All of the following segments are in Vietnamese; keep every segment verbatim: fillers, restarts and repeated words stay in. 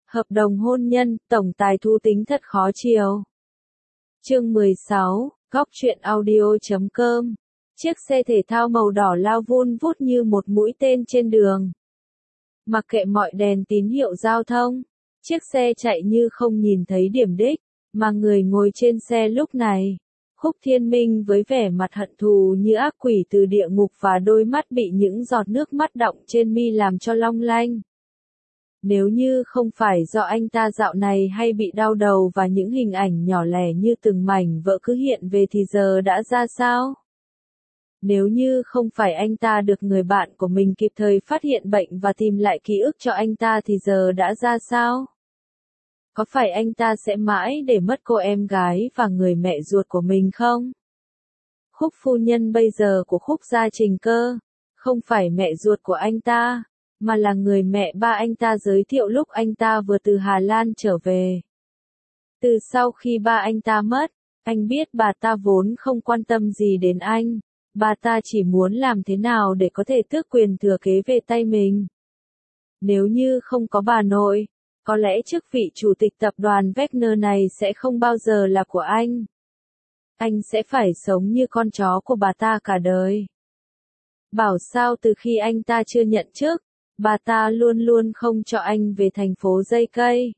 Hợp đồng hôn nhân, tổng tài thú tính thật khó chiều. Chương mười sáu, góc truyện audio chấm com. Chiếc xe thể thao màu đỏ lao vun vút như một mũi tên trên đường. Mặc kệ mọi đèn tín hiệu giao thông, chiếc xe chạy như không nhìn thấy điểm đích, mà người ngồi trên xe lúc này, Khúc Thiên Minh với vẻ mặt hận thù như ác quỷ từ địa ngục và đôi mắt bị những giọt nước mắt đọng trên mi làm cho long lanh. Nếu như không phải do anh ta dạo này hay bị đau đầu và những hình ảnh nhỏ lẻ như từng mảnh vỡ cứ hiện về thì giờ đã ra sao? Nếu như không phải anh ta được người bạn của mình kịp thời phát hiện bệnh và tìm lại ký ức cho anh ta thì giờ đã ra sao? Có phải anh ta sẽ mãi để mất cô em gái và người mẹ ruột của mình không? Khúc phu nhân bây giờ của Khúc gia Trình Cơ, không phải mẹ ruột của anh ta, mà là người mẹ ba anh ta giới thiệu lúc anh ta vừa từ Hà Lan trở về. Từ sau khi ba anh ta mất, anh biết bà ta vốn không quan tâm gì đến anh, bà ta chỉ muốn làm thế nào để có thể tước quyền thừa kế về tay mình. Nếu như không có bà nội, có lẽ chức vị chủ tịch tập đoàn Wagner này sẽ không bao giờ là của anh. Anh sẽ phải sống như con chó của bà ta cả đời. Bảo sao từ khi anh ta chưa nhận chức, bà ta luôn luôn không cho anh về thành phố dây cây.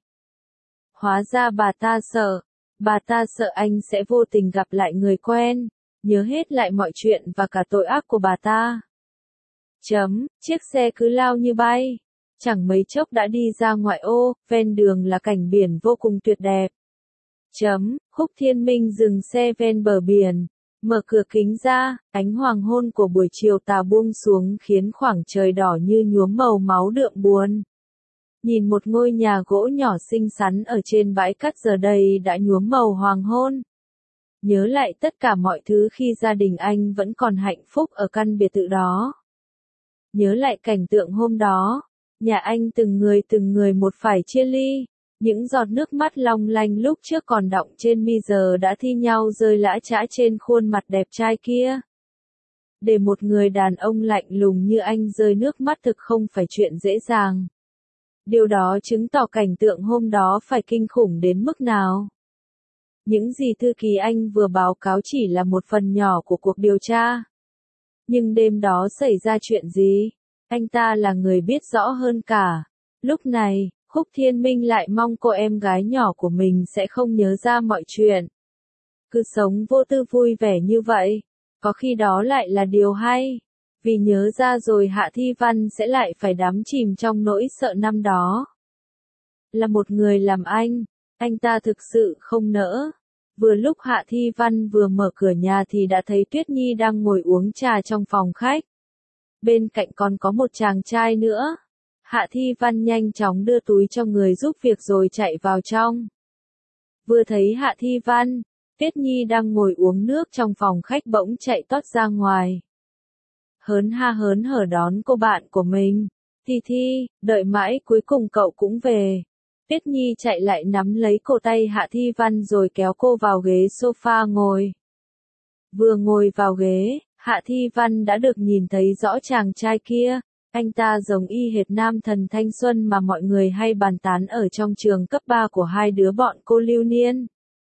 Hóa ra bà ta sợ, bà ta sợ anh sẽ vô tình gặp lại người quen, nhớ hết lại mọi chuyện và cả tội ác của bà ta. Chấm, chiếc xe cứ lao như bay. Chẳng mấy chốc đã đi ra ngoại ô, ven đường là cảnh biển vô cùng tuyệt đẹp. Chấm, Khúc Thiên Minh dừng xe ven bờ biển, mở cửa kính ra, ánh hoàng hôn của buổi chiều tà buông xuống khiến khoảng trời đỏ như nhuốm màu máu đượm buồn. Nhìn một ngôi nhà gỗ nhỏ xinh xắn ở trên bãi cát giờ đây đã nhuốm màu hoàng hôn. Nhớ lại tất cả mọi thứ khi gia đình anh vẫn còn hạnh phúc ở căn biệt thự đó. Nhớ lại cảnh tượng hôm đó. Nhà anh từng người từng người một phải chia ly, những giọt nước mắt long lanh lúc trước còn đọng trên mi giờ đã thi nhau rơi lã chã trên khuôn mặt đẹp trai kia. Để một người đàn ông lạnh lùng như anh rơi nước mắt thực không phải chuyện dễ dàng. Điều đó chứng tỏ cảnh tượng hôm đó phải kinh khủng đến mức nào. Những gì thư ký anh vừa báo cáo chỉ là một phần nhỏ của cuộc điều tra. Nhưng đêm đó xảy ra chuyện gì? Anh ta là người biết rõ hơn cả. Lúc này, Khúc Thiên Minh lại mong cô em gái nhỏ của mình sẽ không nhớ ra mọi chuyện. Cứ sống vô tư vui vẻ như vậy, có khi đó lại là điều hay. Vì nhớ ra rồi Hạ Thi Văn sẽ lại phải đắm chìm trong nỗi sợ năm đó. Là một người làm anh, anh ta thực sự không nỡ. Vừa lúc Hạ Thi Văn vừa mở cửa nhà thì đã thấy Tuyết Nhi đang ngồi uống trà trong phòng khách. Bên cạnh còn có một chàng trai nữa. Hạ Thi Văn nhanh chóng đưa túi cho người giúp việc rồi chạy vào trong. Vừa thấy Hạ Thi Văn, Tuyết Nhi đang ngồi uống nước trong phòng khách bỗng chạy tót ra ngoài. Hớn ha hớn hở đón cô bạn của mình. Thi Thi, đợi mãi cuối cùng cậu cũng về. Tuyết Nhi chạy lại nắm lấy cổ tay Hạ Thi Văn rồi kéo cô vào ghế sofa ngồi. Vừa ngồi vào ghế, Hạ Thi Văn đã được nhìn thấy rõ chàng trai kia, anh ta giống y hệt nam thần thanh xuân mà mọi người hay bàn tán ở trong trường cấp ba của hai đứa bọn cô Lưu Niên.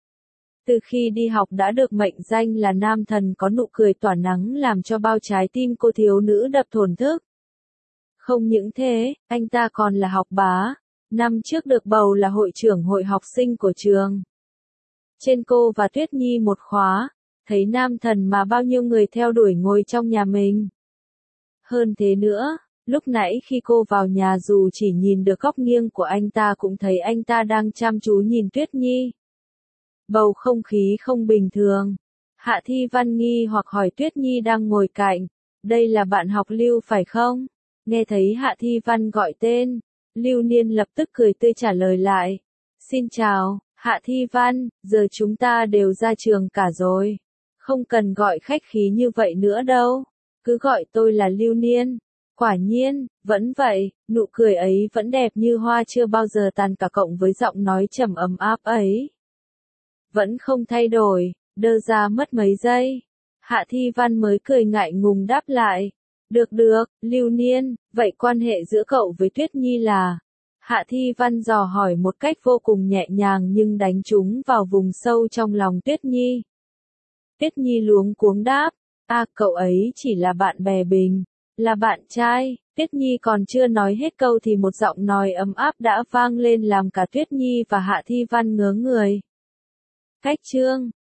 Từ khi đi học đã được mệnh danh là nam thần có nụ cười tỏa nắng làm cho bao trái tim cô thiếu nữ đập thổn thức. Không những thế, anh ta còn là học bá, năm trước được bầu là hội trưởng hội học sinh của trường. Trên cô và Tuyết Nhi một khóa. Thấy nam thần mà bao nhiêu người theo đuổi ngồi trong nhà mình. Hơn thế nữa, lúc nãy khi cô vào nhà dù chỉ nhìn được góc nghiêng của anh ta cũng thấy anh ta đang chăm chú nhìn Tuyết Nhi. Bầu không khí không bình thường. Hạ Thi Văn nghi hoặc hỏi Tuyết Nhi đang ngồi cạnh, đây là bạn học Lưu phải không? Nghe thấy Hạ Thi Văn gọi tên, Lưu Niên lập tức cười tươi trả lời lại. Xin chào, Hạ Thi Văn, giờ chúng ta đều ra trường cả rồi. Không cần gọi khách khí như vậy nữa đâu, cứ gọi tôi là Lưu Niên. Quả nhiên, vẫn vậy, nụ cười ấy vẫn đẹp như hoa chưa bao giờ tàn cả cộng với giọng nói trầm ấm áp ấy. Vẫn không thay đổi, đơ ra mất mấy giây. Hạ Thi Văn mới cười ngại ngùng đáp lại. Được được, Lưu Niên, vậy quan hệ giữa cậu với Tuyết Nhi là? Hạ Thi Văn dò hỏi một cách vô cùng nhẹ nhàng nhưng đánh trúng vào vùng sâu trong lòng Tuyết Nhi. Tuyết Nhi luống cuống đáp, à cậu ấy chỉ là bạn bè bình, là bạn trai. Tuyết Nhi còn chưa nói hết câu thì một giọng nói ấm áp đã vang lên làm cả Tuyết Nhi và Hạ Thi Văn ngớ người. Cách chương